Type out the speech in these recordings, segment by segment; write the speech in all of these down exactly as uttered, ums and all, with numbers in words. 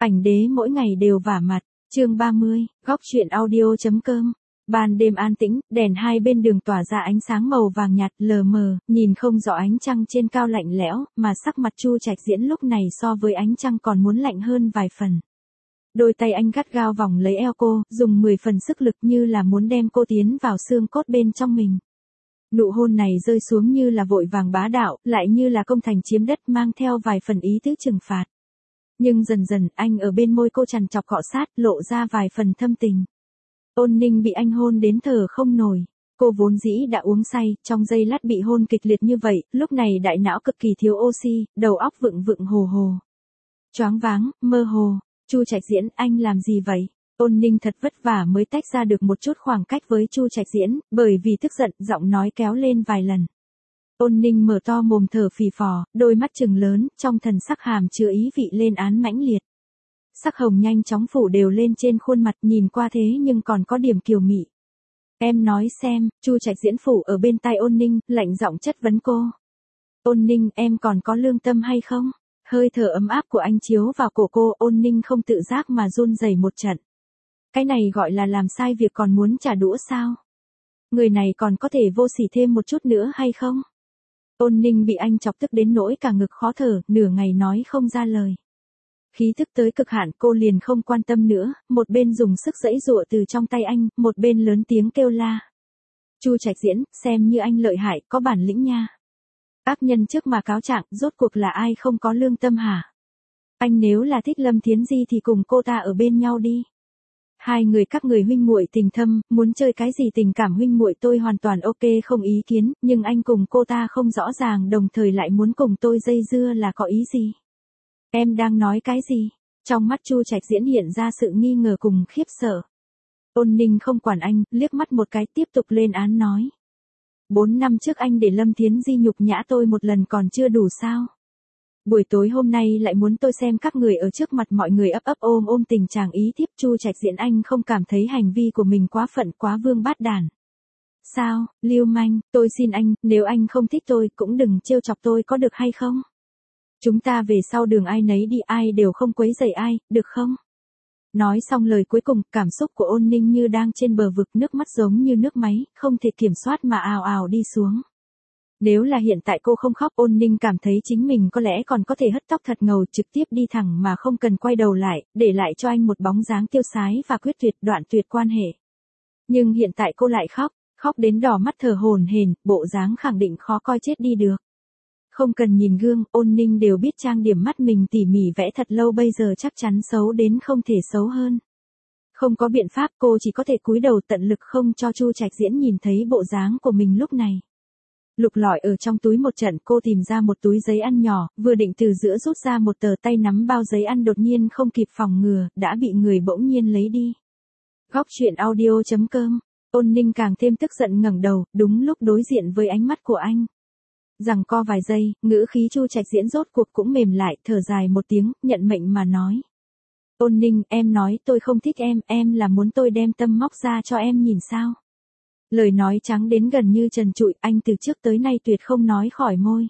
Ảnh đế mỗi ngày đều vả mặt, chương ba mươi, góc truyện audio chấm com. Ban đêm an tĩnh, đèn hai bên đường tỏa ra ánh sáng màu vàng nhạt lờ mờ, nhìn không rõ ánh trăng trên cao lạnh lẽo, mà sắc mặt Chu Trạch Diễn lúc này so với ánh trăng còn muốn lạnh hơn vài phần. Đôi tay anh gắt gao vòng lấy eo cô, dùng mười phần sức lực như là muốn đem cô tiến vào xương cốt bên trong mình. Nụ hôn này rơi xuống như là vội vàng bá đạo, lại như là công thành chiếm đất mang theo vài phần ý tứ trừng phạt. Nhưng dần dần, anh ở bên môi cô chằn chọc cọ sát, lộ ra vài phần thâm tình. Ôn Ninh bị anh hôn đến thở không nổi. Cô vốn dĩ đã uống say, trong giây lát bị hôn kịch liệt như vậy, lúc này đại não cực kỳ thiếu oxy, đầu óc vựng vựng hồ hồ. Choáng váng, mơ hồ. Chu Trạch Diễn, anh làm gì vậy? Ôn Ninh thật vất vả mới tách ra được một chút khoảng cách với Chu Trạch Diễn, bởi vì tức giận, giọng nói kéo lên vài lần. Ôn Ninh mở to mồm thở phì phò, đôi mắt trừng lớn, trong thần sắc hàm chứa ý vị lên án mãnh liệt. Sắc hồng nhanh chóng phủ đều lên trên khuôn mặt, nhìn qua thế nhưng còn có điểm kiều mị. Em nói xem, Chu Trạch Diễn phủ ở bên tai Ôn Ninh, lạnh giọng chất vấn cô. Ôn Ninh, em còn có lương tâm hay không? Hơi thở ấm áp của anh chiếu vào cổ cô, Ôn Ninh không tự giác mà run rẩy một trận. Cái này gọi là làm sai việc còn muốn trả đũa sao? Người này còn có thể vô sỉ thêm một chút nữa hay không? Ôn Ninh bị anh chọc tức đến nỗi cả ngực khó thở, nửa ngày nói không ra lời. Khí thức tới cực hạn, cô liền không quan tâm nữa, một bên dùng sức giãy giụa từ trong tay anh, một bên lớn tiếng kêu la. Chu Trạch Diễn, xem như anh lợi hại, có bản lĩnh nha. Ác nhân trước mà cáo trạng, rốt cuộc là ai không có lương tâm hả? Anh nếu là thích Lâm Thiến Di thì cùng cô ta ở bên nhau đi. Hai người các người huynh muội tình thâm, muốn chơi cái gì tình cảm huynh muội tôi hoàn toàn ok không ý kiến, nhưng anh cùng cô ta không rõ ràng đồng thời lại muốn cùng tôi dây dưa là có ý gì? Em đang nói cái gì? Trong mắt Chu Trạch Diễn hiện ra sự nghi ngờ cùng khiếp sợ. Ôn Ninh không quản anh, liếc mắt một cái tiếp tục lên án nói. Bốn năm trước anh để Lâm Thiến Di nhục nhã tôi một lần còn chưa đủ sao? Buổi tối hôm nay lại muốn tôi xem các người ở trước mặt mọi người ấp ấp ôm ôm tình chàng ý tiếp. Chu Trạch Diễn, anh không cảm thấy hành vi của mình quá phận quá vương bát đàn. Sao, lưu manh, tôi xin anh, nếu anh không thích tôi cũng đừng trêu chọc tôi có được hay không? Chúng ta về sau đường ai nấy đi, ai đều không quấy rầy ai, được không? Nói xong lời cuối cùng, cảm xúc của Ôn Ninh như đang trên bờ vực, nước mắt giống như nước máy, không thể kiểm soát mà ào ào đi xuống. Nếu là hiện tại cô không khóc, Ôn Ninh cảm thấy chính mình có lẽ còn có thể hất tóc thật ngầu trực tiếp đi thẳng mà không cần quay đầu lại, để lại cho anh một bóng dáng tiêu sái và quyết tuyệt, đoạn tuyệt quan hệ. Nhưng hiện tại cô lại khóc, khóc đến đỏ mắt thở hổn hển, bộ dáng khẳng định khó coi chết đi được. Không cần nhìn gương, Ôn Ninh đều biết trang điểm mắt mình tỉ mỉ vẽ thật lâu bây giờ chắc chắn xấu đến không thể xấu hơn. Không có biện pháp, cô chỉ có thể cúi đầu tận lực không cho Chu Trạch Diễn nhìn thấy bộ dáng của mình lúc này. Lục lọi ở trong túi một trận, cô tìm ra một túi giấy ăn nhỏ, vừa định từ giữa rút ra một tờ, tay nắm bao giấy ăn đột nhiên không kịp phòng ngừa, đã bị người bỗng nhiên lấy đi. Góc truyện audio chấm com. Ôn Ninh càng thêm tức giận ngẩng đầu, đúng lúc đối diện với ánh mắt của anh. Giằng co vài giây, ngữ khí Chu Trạch Diễn rốt cuộc cũng mềm lại, thở dài một tiếng, nhận mệnh mà nói. Ôn Ninh, em nói tôi không thích em, em là muốn tôi đem tâm móc ra cho em nhìn sao? Lời nói trắng đến gần như trần trụi, anh từ trước tới nay tuyệt không nói khỏi môi.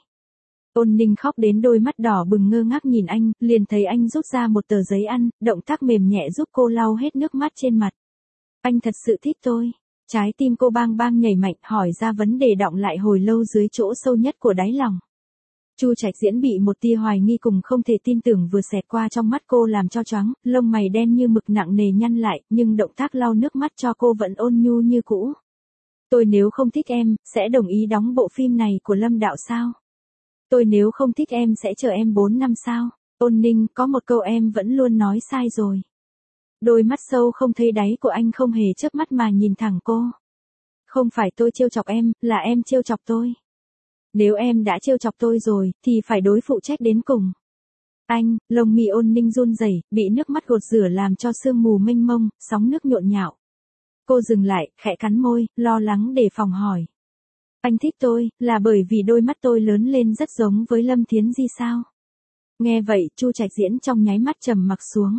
Ôn Ninh khóc đến đôi mắt đỏ bừng ngơ ngác nhìn anh, liền thấy anh rút ra một tờ giấy ăn, động tác mềm nhẹ giúp cô lau hết nước mắt trên mặt. Anh thật sự thích tôi. Trái tim cô bang bang nhảy mạnh, hỏi ra vấn đề đọng lại hồi lâu dưới chỗ sâu nhất của đáy lòng. Chu Trạch Diễn bị một tia hoài nghi cùng không thể tin tưởng vừa xẹt qua trong mắt cô làm cho choáng, lông mày đen như mực nặng nề nhăn lại, nhưng động tác lau nước mắt cho cô vẫn ôn nhu như cũ. Tôi nếu không thích em, sẽ đồng ý đóng bộ phim này của Lâm đạo sao? Tôi nếu không thích em sẽ chờ em bốn năm sao? Ôn Ninh, có một câu em vẫn luôn nói sai rồi. Đôi mắt sâu không thấy đáy của anh không hề chớp mắt mà nhìn thẳng cô. Không phải tôi trêu chọc em, là em trêu chọc tôi. Nếu em đã trêu chọc tôi rồi, thì phải đối phụ trách đến cùng. Anh, lông mi Ôn Ninh run rẩy, bị nước mắt gột rửa làm cho sương mù mênh mông, sóng nước nhộn nhạo. Cô dừng lại, khẽ cắn môi, lo lắng đề phòng hỏi. Anh thích tôi, là bởi vì đôi mắt tôi lớn lên rất giống với Lâm Thiến Di sao? Nghe vậy, Chu Trạch Diễn trong nháy mắt trầm mặc xuống.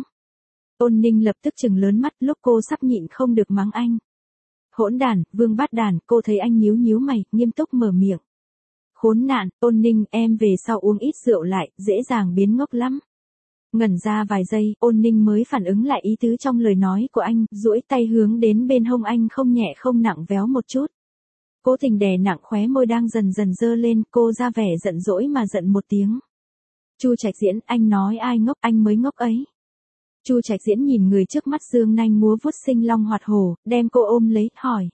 Ôn Ninh lập tức trừng lớn mắt, lúc cô sắp nhịn không được mắng anh. Hỗn đản, vương bát đàn, cô thấy anh nhíu nhíu mày, nghiêm túc mở miệng. Khốn nạn, Ôn Ninh, em về sau uống ít rượu lại, dễ dàng biến ngốc lắm. Ngẩn ra vài giây, Ôn Ninh mới phản ứng lại ý tứ trong lời nói của anh, duỗi tay hướng đến bên hông anh không nhẹ không nặng véo một chút. Cố tình đè nặng khóe môi đang dần dần dơ lên, cô ra vẻ giận dỗi mà giận một tiếng. Chu Trạch Diễn, anh nói ai ngốc, anh mới ngốc ấy. Chu Trạch Diễn nhìn người trước mắt dương nanh múa vuốt sinh long hoạt hổ, đem cô ôm lấy, hỏi.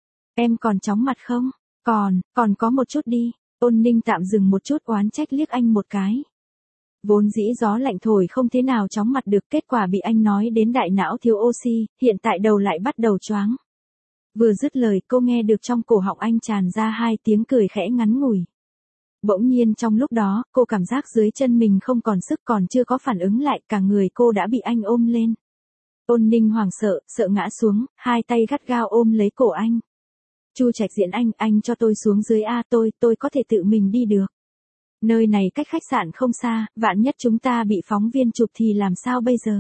Em còn chóng mặt không? Còn, còn có một chút đi. Ôn Ninh tạm dừng một chút oán trách liếc anh một cái. Vốn dĩ gió lạnh thổi không thế nào chóng mặt được, kết quả bị anh nói đến đại não thiếu oxy, hiện tại đầu lại bắt đầu choáng. Vừa dứt lời cô nghe được trong cổ họng anh tràn ra hai tiếng cười khẽ ngắn ngủi. Bỗng nhiên trong lúc đó, cô cảm giác dưới chân mình không còn sức, còn chưa có phản ứng lại, cả người cô đã bị anh ôm lên. Ôn Ninh hoảng sợ, sợ ngã xuống, hai tay gắt gao ôm lấy cổ anh. Chu Trạch Diễn, anh, anh cho tôi xuống dưới a, tôi, tôi có thể tự mình đi được. Nơi này cách khách sạn không xa, vạn nhất chúng ta bị phóng viên chụp thì làm sao bây giờ?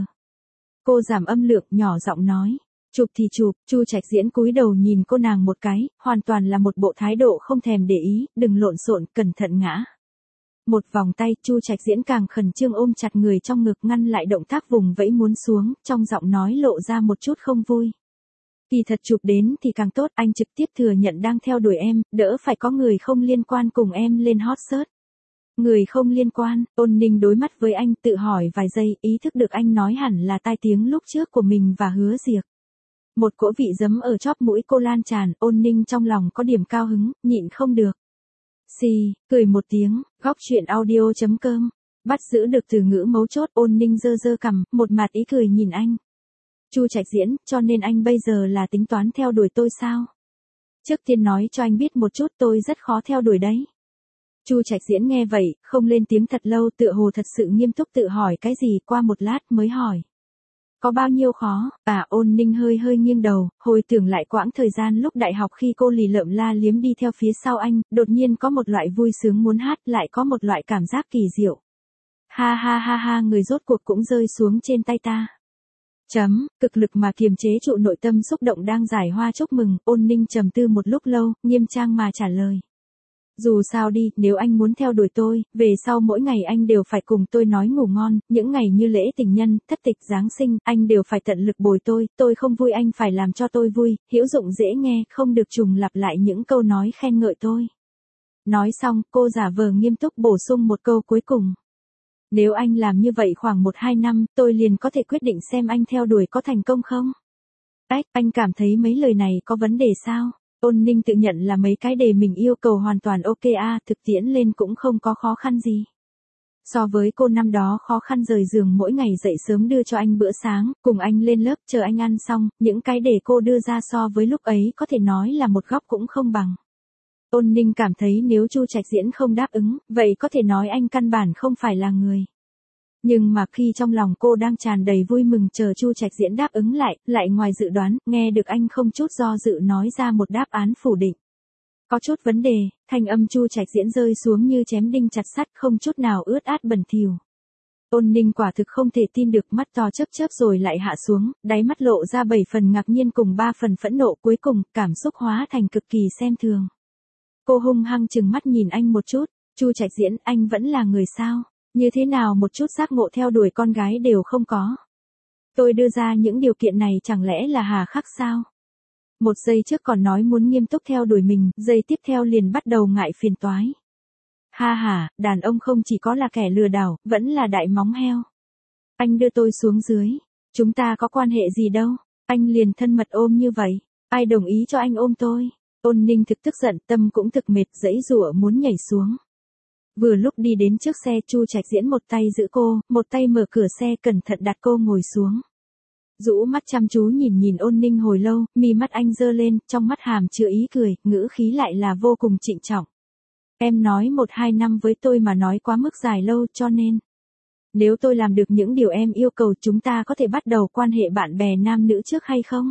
Cô giảm âm lượng, nhỏ giọng nói. Chụp thì chụp, Chu Trạch Diễn cúi đầu nhìn cô nàng một cái, hoàn toàn là một bộ thái độ không thèm để ý, đừng lộn xộn, cẩn thận ngã. Một vòng tay, Chu Trạch Diễn càng khẩn trương ôm chặt người trong ngực ngăn lại động tác vùng vẫy muốn xuống, trong giọng nói lộ ra một chút không vui. Kỳ thật chụp đến thì càng tốt, anh trực tiếp thừa nhận đang theo đuổi em, đỡ phải có người không liên quan cùng em lên hot search. Người không liên quan, Ôn Ninh đối mắt với anh tự hỏi vài giây, ý thức được anh nói hẳn là tai tiếng lúc trước của mình và Hứa Diệc. Một cỗ vị giấm ở chóp mũi cô lan tràn, Ôn Ninh trong lòng có điểm cao hứng, nhịn không được. Xì, cười một tiếng, góc chuyện audio chấm com, bắt giữ được từ ngữ mấu chốt. Ôn Ninh giơ giơ cằm, một mặt ý cười nhìn anh. Chu Trạch Diễn, cho nên anh bây giờ là tính toán theo đuổi tôi sao? Trước tiên nói cho anh biết một chút, tôi rất khó theo đuổi đấy. Chu Trạch Diễn nghe vậy, không lên tiếng thật lâu, tựa hồ thật sự nghiêm túc tự hỏi cái gì, qua một lát mới hỏi. Có bao nhiêu khó? À, Ôn Ninh hơi hơi nghiêng đầu, hồi tưởng lại quãng thời gian lúc đại học khi cô lì lợm la liếm đi theo phía sau anh, đột nhiên có một loại vui sướng muốn hát, lại có một loại cảm giác kỳ diệu. Ha ha ha ha, người rốt cuộc cũng rơi xuống trên tay ta. Chấm, cực lực mà kiềm chế trụ nội tâm xúc động đang giải hoa chúc mừng. Ôn Ninh trầm tư một lúc lâu, nghiêm trang mà trả lời. Dù sao đi, nếu anh muốn theo đuổi tôi, về sau mỗi ngày anh đều phải cùng tôi nói ngủ ngon, những ngày như lễ tình nhân, thất tịch, Giáng sinh, anh đều phải tận lực bồi tôi, tôi không vui anh phải làm cho tôi vui, hữu dụng dễ nghe, không được trùng lặp lại những câu nói khen ngợi tôi. Nói xong, cô giả vờ nghiêm túc bổ sung một câu cuối cùng. Nếu anh làm như vậy khoảng một hai năm, tôi liền có thể quyết định xem anh theo đuổi có thành công không? Ách, anh cảm thấy mấy lời này có vấn đề sao? Ôn Ninh tự nhận là mấy cái đề mình yêu cầu hoàn toàn ok a, thực tiễn lên cũng không có khó khăn gì. So với cô năm đó khó khăn rời giường mỗi ngày dậy sớm đưa cho anh bữa sáng, cùng anh lên lớp chờ anh ăn xong, những cái đề cô đưa ra so với lúc ấy có thể nói là một góc cũng không bằng. Ôn Ninh cảm thấy nếu Chu Trạch Diễn không đáp ứng, vậy có thể nói anh căn bản không phải là người. Nhưng mà khi trong lòng cô đang tràn đầy vui mừng chờ Chu Trạch Diễn đáp ứng lại, lại ngoài dự đoán, nghe được anh không chút do dự nói ra một đáp án phủ định. Có chút vấn đề, thanh âm Chu Trạch Diễn rơi xuống như chém đinh chặt sắt, không chút nào ướt át bẩn thỉu. Ôn Ninh quả thực không thể tin được, mắt to chớp chớp rồi lại hạ xuống, đáy mắt lộ ra bảy phần ngạc nhiên cùng ba phần phẫn nộ, cuối cùng cảm xúc hóa thành cực kỳ xem thường. Cô hung hăng chừng mắt nhìn anh một chút, Chu Trạch Diễn, anh vẫn là người sao? Như thế nào một chút giác ngộ theo đuổi con gái đều không có? Tôi đưa ra những điều kiện này chẳng lẽ là hà khắc sao? Một giây trước còn nói muốn nghiêm túc theo đuổi mình, giây tiếp theo liền bắt đầu ngại phiền toái. Ha ha, đàn ông không chỉ có là kẻ lừa đảo, vẫn là đại móng heo. Anh đưa tôi xuống dưới, chúng ta có quan hệ gì đâu, anh liền thân mật ôm như vậy, ai đồng ý cho anh ôm tôi? Ôn Ninh thực tức giận, tâm cũng thực mệt, giãy giụa muốn nhảy xuống. Vừa lúc đi đến trước xe, Chu Trạch Diễn một tay giữ cô, một tay mở cửa xe cẩn thận đặt cô ngồi xuống. Rũ mắt chăm chú nhìn nhìn Ôn Ninh hồi lâu, mi mắt anh giơ lên, trong mắt hàm chứa ý cười, ngữ khí lại là vô cùng trịnh trọng. Em nói một hai năm với tôi mà nói quá mức dài lâu, cho nên nếu tôi làm được những điều em yêu cầu, chúng ta có thể bắt đầu quan hệ bạn bè nam nữ trước hay không?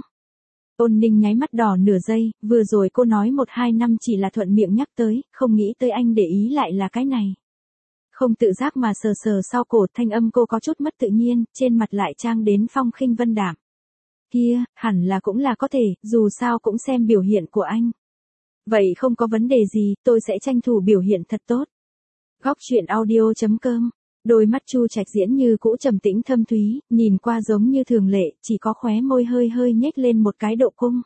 Ôn Ninh nháy mắt đỏ nửa giây, vừa rồi cô nói một hai năm chỉ là thuận miệng nhắc tới, không nghĩ tới anh để ý lại là cái này. Không tự giác mà sờ sờ sau cổ, thanh âm cô có chút mất tự nhiên, trên mặt lại trang đến phong khinh vân đạm. Kia, hẳn là cũng là có thể, dù sao cũng xem biểu hiện của anh. Vậy không có vấn đề gì, tôi sẽ tranh thủ biểu hiện thật tốt. Góc chuyện audio chấm com Đôi mắt Chu Trạch Diễn như cũ trầm tĩnh thâm thúy, nhìn qua giống như thường lệ, chỉ có khóe môi hơi hơi nhếch lên một cái độ cung.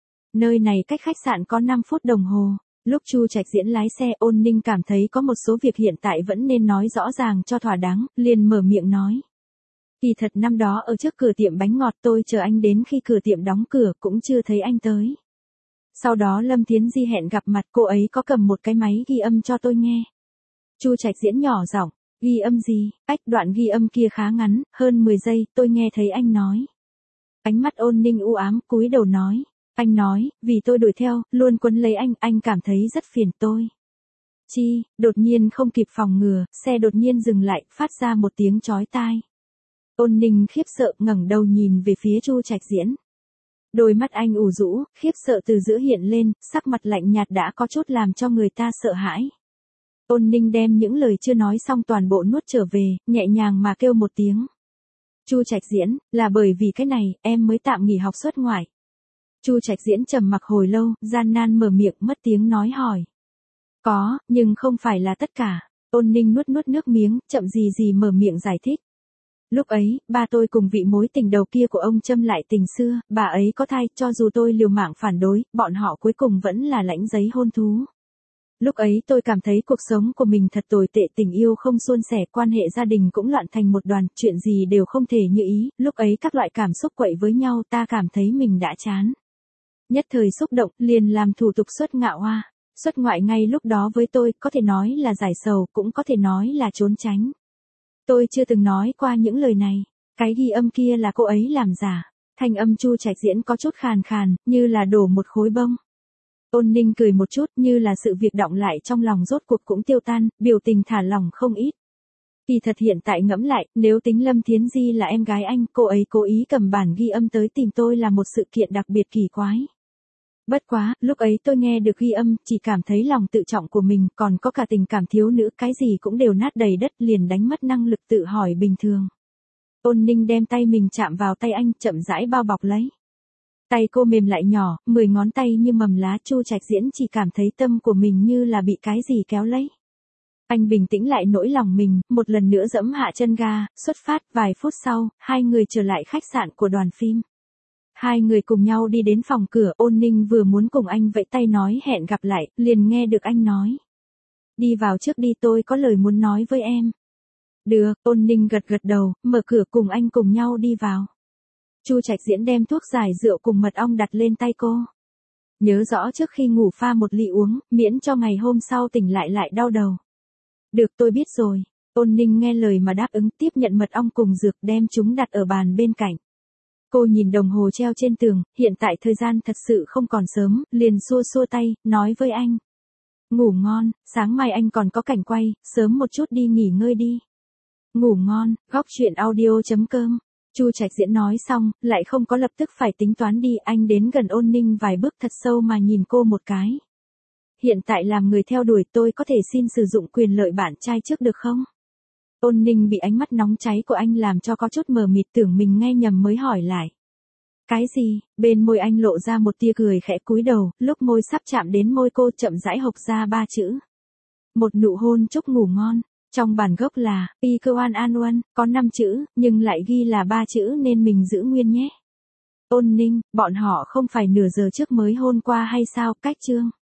Nơi này cách khách sạn có năm phút đồng hồ. Lúc Chu Trạch Diễn lái xe, Ôn Ninh cảm thấy có một số việc hiện tại vẫn nên nói rõ ràng cho thỏa đáng, liền mở miệng nói. Kỳ thật năm đó ở trước cửa tiệm bánh ngọt tôi chờ anh đến khi cửa tiệm đóng cửa cũng chưa thấy anh tới. Sau đó Lâm Thiến Di hẹn gặp mặt, cô ấy có cầm một cái máy ghi âm cho tôi nghe. Chu Trạch Diễn nhỏ giọng, ghi âm gì? Ách, đoạn ghi âm kia khá ngắn, hơn mười giây, tôi nghe thấy anh nói. Ánh mắt Ôn Ninh u ám, cúi đầu nói. Anh nói, vì tôi đuổi theo, luôn quấn lấy anh, anh cảm thấy rất phiền tôi. Chi, đột nhiên không kịp phòng ngừa, xe đột nhiên dừng lại, phát ra một tiếng chói tai. Ôn Ninh khiếp sợ ngẩng đầu nhìn về phía Chu Trạch Diễn. Đôi mắt anh ủ rũ, khiếp sợ từ giữa hiện lên, sắc mặt lạnh nhạt đã có chút làm cho người ta sợ hãi. Ôn Ninh đem những lời chưa nói xong toàn bộ nuốt trở về, nhẹ nhàng mà kêu một tiếng. Chu Trạch Diễn, là bởi vì cái này, em mới tạm nghỉ học xuất ngoại. Chu Trạch Diễn trầm mặc hồi lâu, gian nan mở miệng mất tiếng nói hỏi. Có, nhưng không phải là tất cả. Ôn Ninh nuốt nuốt nước miếng, chậm gì gì mở miệng giải thích. Lúc ấy, ba tôi cùng vị mối tình đầu kia của ông châm lại tình xưa, bà ấy có thai, cho dù tôi liều mạng phản đối, bọn họ cuối cùng vẫn là lãnh giấy hôn thú. Lúc ấy tôi cảm thấy cuộc sống của mình thật tồi tệ, tình yêu không suôn sẻ, quan hệ gia đình cũng loạn thành một đoàn, chuyện gì đều không thể như ý, lúc ấy các loại cảm xúc quậy với nhau, ta cảm thấy mình đã chán. Nhất thời xúc động, liền làm thủ tục xuất ngạo hoa. Xuất ngoại ngay lúc đó với tôi, có thể nói là giải sầu, cũng có thể nói là trốn tránh. Tôi chưa từng nói qua những lời này. Cái ghi âm kia là cô ấy làm giả. Thanh âm Chu Trạch Diễn có chút khàn khàn, như là đổ một khối bông. Ôn Ninh cười một chút, như là sự việc đọng lại trong lòng rốt cuộc cũng tiêu tan, biểu tình thả lỏng không ít. Kỳ thật hiện tại ngẫm lại, nếu tính Lâm Thiến Di là em gái anh, cô ấy cố ý cầm bản ghi âm tới tìm tôi là một sự kiện đặc biệt kỳ quái. Bất quá, lúc ấy tôi nghe được ghi âm, chỉ cảm thấy lòng tự trọng của mình, còn có cả tình cảm thiếu nữ, cái gì cũng đều nát đầy đất, liền đánh mất năng lực tự hỏi bình thường. Ôn Ninh đem tay mình chạm vào tay anh, chậm rãi bao bọc lấy. Tay cô mềm lại nhỏ, mười ngón tay như mầm lá. Chu Trạch Diễn chỉ cảm thấy tâm của mình như là bị cái gì kéo lấy. Anh bình tĩnh lại nỗi lòng mình, một lần nữa giẫm hạ chân ga, xuất phát. Vài phút sau, hai người trở lại khách sạn của đoàn phim. Hai người cùng nhau đi đến phòng cửa, Ôn Ninh vừa muốn cùng anh vẫy tay nói hẹn gặp lại, liền nghe được anh nói. Đi vào trước đi, tôi có lời muốn nói với em. Được, Ôn Ninh gật gật đầu, mở cửa cùng anh cùng nhau đi vào. Chu Trạch Diễn đem thuốc giải rượu cùng mật ong đặt lên tay cô. Nhớ rõ trước khi ngủ pha một ly uống, miễn cho ngày hôm sau tỉnh lại lại đau đầu. Được, tôi biết rồi. Ôn Ninh nghe lời mà đáp ứng, tiếp nhận mật ong cùng dược, đem chúng đặt ở bàn bên cạnh. Cô nhìn đồng hồ treo trên tường, hiện tại thời gian thật sự không còn sớm, liền xua xua tay, nói với anh. Ngủ ngon, sáng mai anh còn có cảnh quay, sớm một chút đi nghỉ ngơi đi. Ngủ ngon, góc truyện audio chấm com. Chu Trạch Diễn nói xong, lại không có lập tức phải tính toán đi, anh đến gần Ôn Ninh vài bước thật sâu mà nhìn cô một cái. Hiện tại làm người theo đuổi, tôi có thể xin sử dụng quyền lợi bạn trai trước được không? Ôn Ninh bị ánh mắt nóng cháy của anh làm cho có chút mờ mịt, tưởng mình nghe nhầm mới hỏi lại. Cái gì? Bên môi anh lộ ra một tia cười khẽ, cúi đầu, lúc môi sắp chạm đến môi cô chậm rãi hộc ra ba chữ. Một nụ hôn chúc ngủ ngon. Trong bản gốc là, y cơ an an uân, có năm chữ, nhưng lại ghi là ba chữ nên mình giữ nguyên nhé. Ôn Ninh, bọn họ không phải nửa giờ trước mới hôn qua hay sao, cách chương.